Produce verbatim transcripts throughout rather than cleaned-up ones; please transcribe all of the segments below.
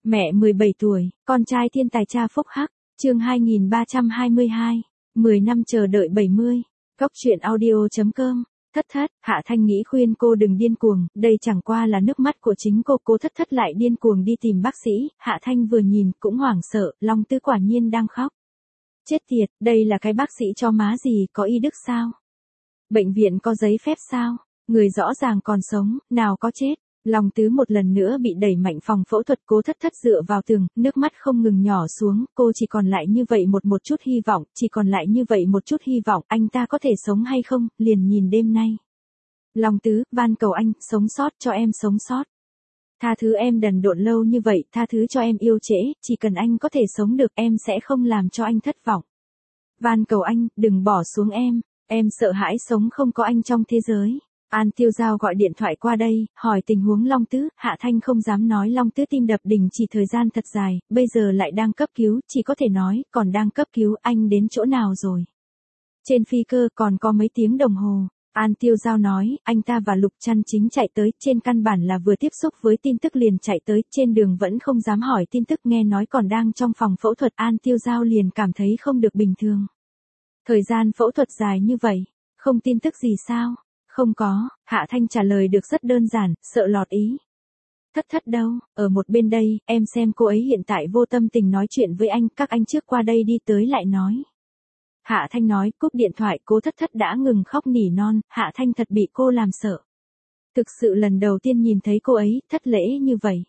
Mẹ mười bảy tuổi, con trai thiên tài cha phúc hắc, chương hai nghìn ba trăm hai mươi hai, mười năm chờ đợi bảy mươi. Góc truyện audio.com. Thất thất, Hạ Thanh nghĩ khuyên cô đừng điên cuồng, đây chẳng qua là nước mắt của chính cô, cô thất thất lại điên cuồng đi tìm bác sĩ. Hạ Thanh vừa nhìn cũng hoảng sợ, Long Tứ quả nhiên đang khóc. Chết tiệt, đây là cái bác sĩ cho má gì, có y đức sao? Bệnh viện có giấy phép sao? Người rõ ràng còn sống, nào có chết. Long Tứ một lần nữa bị đẩy mạnh phòng phẫu thuật, cô thất thất dựa vào tường, nước mắt không ngừng nhỏ xuống, cô chỉ còn lại như vậy một một chút hy vọng, chỉ còn lại như vậy một chút hy vọng, anh ta có thể sống hay không, liền nhìn đêm nay. Long Tứ, van cầu anh, sống sót, cho em sống sót. Tha thứ em đần độn lâu như vậy, tha thứ cho em yêu trễ, chỉ cần anh có thể sống được, em sẽ không làm cho anh thất vọng. Van cầu anh, đừng bỏ xuống em, em sợ hãi sống không có anh trong thế giới. An Tiêu Giao gọi điện thoại qua đây, hỏi tình huống Long Tứ. Hạ Thanh không dám nói Long Tứ tim đập đình chỉ thời gian thật dài, bây giờ lại đang cấp cứu, chỉ có thể nói, còn đang cấp cứu, anh đến chỗ nào rồi? Trên phi cơ còn có mấy tiếng đồng hồ. An Tiêu Giao nói, anh ta và Lục Trăn Chính chạy tới, trên căn bản là vừa tiếp xúc với tin tức liền chạy tới, trên đường vẫn không dám hỏi tin tức, nghe nói còn đang trong phòng phẫu thuật. An Tiêu Giao liền cảm thấy không được bình thường. Thời gian phẫu thuật dài như vậy, không tin tức gì sao? Không có, Hạ Thanh trả lời được rất đơn giản, sợ lọt ý. Thất thất đâu, ở một bên đây, em xem cô ấy hiện tại vô tâm tình nói chuyện với anh, các anh trước qua đây đi tới lại nói. Hạ Thanh nói, cúp điện thoại, cô thất thất đã ngừng khóc nỉ non, Hạ Thanh thật bị cô làm sợ. Thực sự lần đầu tiên nhìn thấy cô ấy, thất lễ như vậy.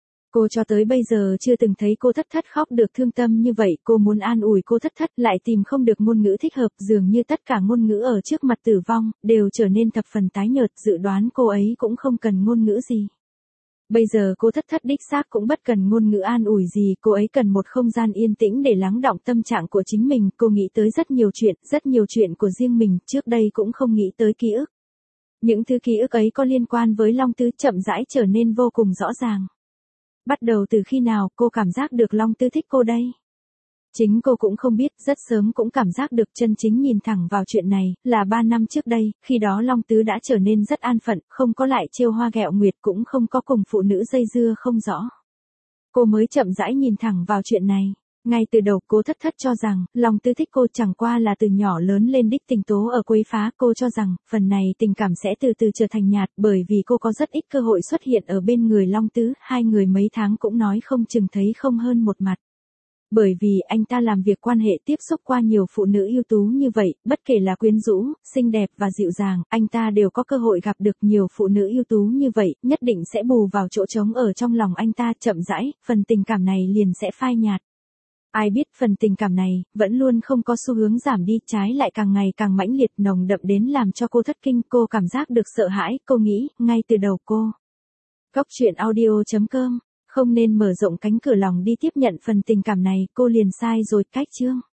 Cô cho tới bây giờ chưa từng thấy cô thất thất khóc được thương tâm như vậy, cô muốn an ủi cô thất thất, lại tìm không được ngôn ngữ thích hợp, dường như tất cả ngôn ngữ ở trước mặt tử vong, đều trở nên thập phần tái nhợt, dự đoán cô ấy cũng không cần ngôn ngữ gì. Bây giờ cô thất thất đích xác cũng bất cần ngôn ngữ an ủi gì, cô ấy cần một không gian yên tĩnh để lắng đọng tâm trạng của chính mình, cô nghĩ tới rất nhiều chuyện, rất nhiều chuyện của riêng mình, trước đây cũng không nghĩ tới ký ức. Những thứ ký ức ấy có liên quan với Long Tứ chậm rãi trở nên vô cùng rõ ràng. Bắt đầu từ khi nào cô cảm giác được Long Tứ thích cô đây? Chính cô cũng không biết, rất sớm cũng cảm giác được, chân chính nhìn thẳng vào chuyện này, là ba năm trước đây, khi đó Long Tứ đã trở nên rất an phận, không có lại trêu hoa ghẹo nguyệt, cũng không có cùng phụ nữ dây dưa không rõ. Cô mới chậm rãi nhìn thẳng vào chuyện này. Ngay từ đầu cô thất thất cho rằng, Long Tứ thích cô chẳng qua là từ nhỏ lớn lên đích tình tố ở quấy phá, cô cho rằng, phần này tình cảm sẽ từ từ trở thành nhạt, bởi vì cô có rất ít cơ hội xuất hiện ở bên người Long Tứ, hai người mấy tháng cũng nói không chừng thấy không hơn một mặt. Bởi vì anh ta làm việc quan hệ tiếp xúc qua nhiều phụ nữ ưu tú như vậy, bất kể là quyến rũ, xinh đẹp và dịu dàng, anh ta đều có cơ hội gặp được nhiều phụ nữ ưu tú như vậy, nhất định sẽ bù vào chỗ trống ở trong lòng anh ta, chậm rãi, phần tình cảm này liền sẽ phai nhạt. Ai biết phần tình cảm này, vẫn luôn không có xu hướng giảm đi, trái lại càng ngày càng mãnh liệt, nồng đậm đến làm cho cô thất kinh, cô cảm giác được sợ hãi, cô nghĩ, ngay từ đầu cô. Góc truyện audio.com, không nên mở rộng cánh cửa lòng đi tiếp nhận phần tình cảm này, cô liền sai rồi, cách chương.